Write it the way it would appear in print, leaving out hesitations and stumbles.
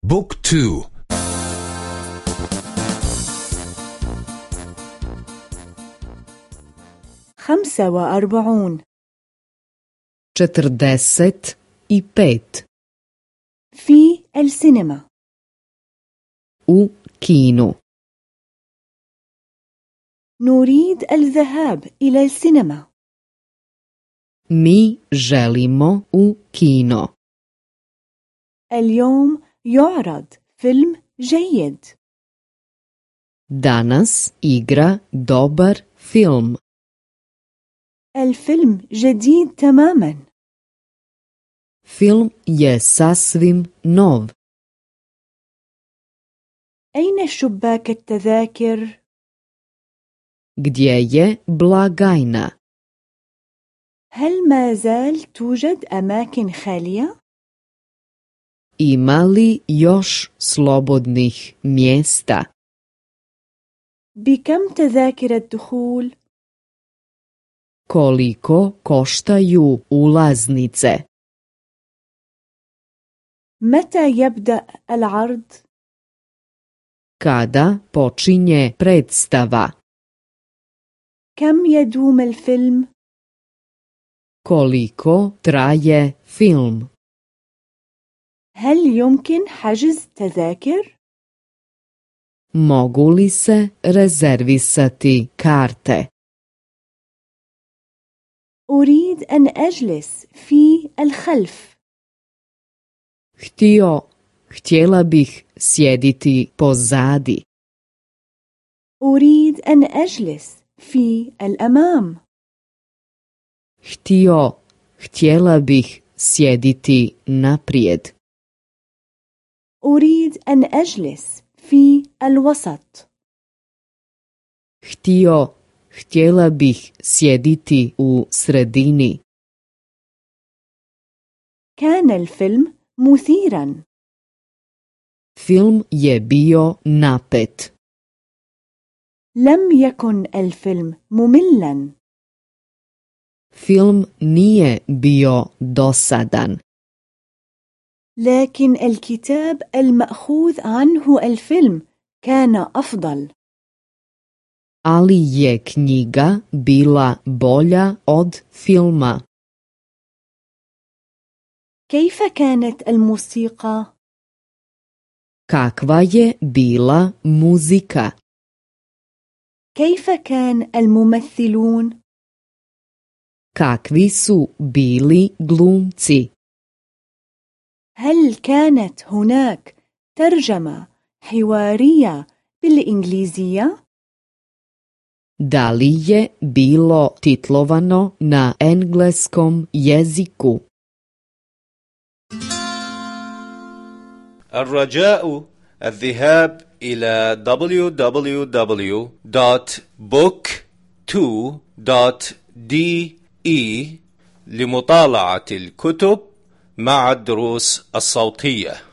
بوك 2. 45 45 في السينما. u kinu. نريد الذهاب إلى السينما. Mi želimo u kino. اليوم يعرض فيلم جيد. Danas igra dobar film. الفيلم جديد تماما. Film je sasvim nov. أين شباك التذاكر؟ Gdje je blagajna? هل ما زال توجد أماكن خالية؟ Ima li još slobodnih mjesta? بكم تذاكر الدخول؟ Koliko koštaju ulaznice? متى يبدأ العرض؟ Kada počinje predstava? كم يدوم الفيلم؟ Koliko traje film? هل يمكن حجز تذاكر؟ Mogu li se rezervisati karte? أريد أن أجلس في الخلف. Htjela bih sjediti pozadi. أريد أن أجلس في الأمام. Htjela bih sjediti naprijed. أريد أن أجلس في الوسط. Htjela bih sjediti u sredini. كان الفيلم مثيرا. Film je bio napet. لم يكن الفيلم مملا. Film nije bio dosadan. لكن الكتاب المأخوذ عنه الفيلم كان أفضل. Ali je knjiga bila bolja od filma. كيف كانت الموسيقى؟ Kakva je bila muzika? كيف كان الممثلون؟ Kakvi su bili glumci? هل كانت هناك ترجمة حوارية بالإنجليزية؟ Da li je bilo titlovano na engleskom jeziku? الرجاء الذهاب إلى www.book2.de لمطالعة الكتب مع الدروس الصوتية.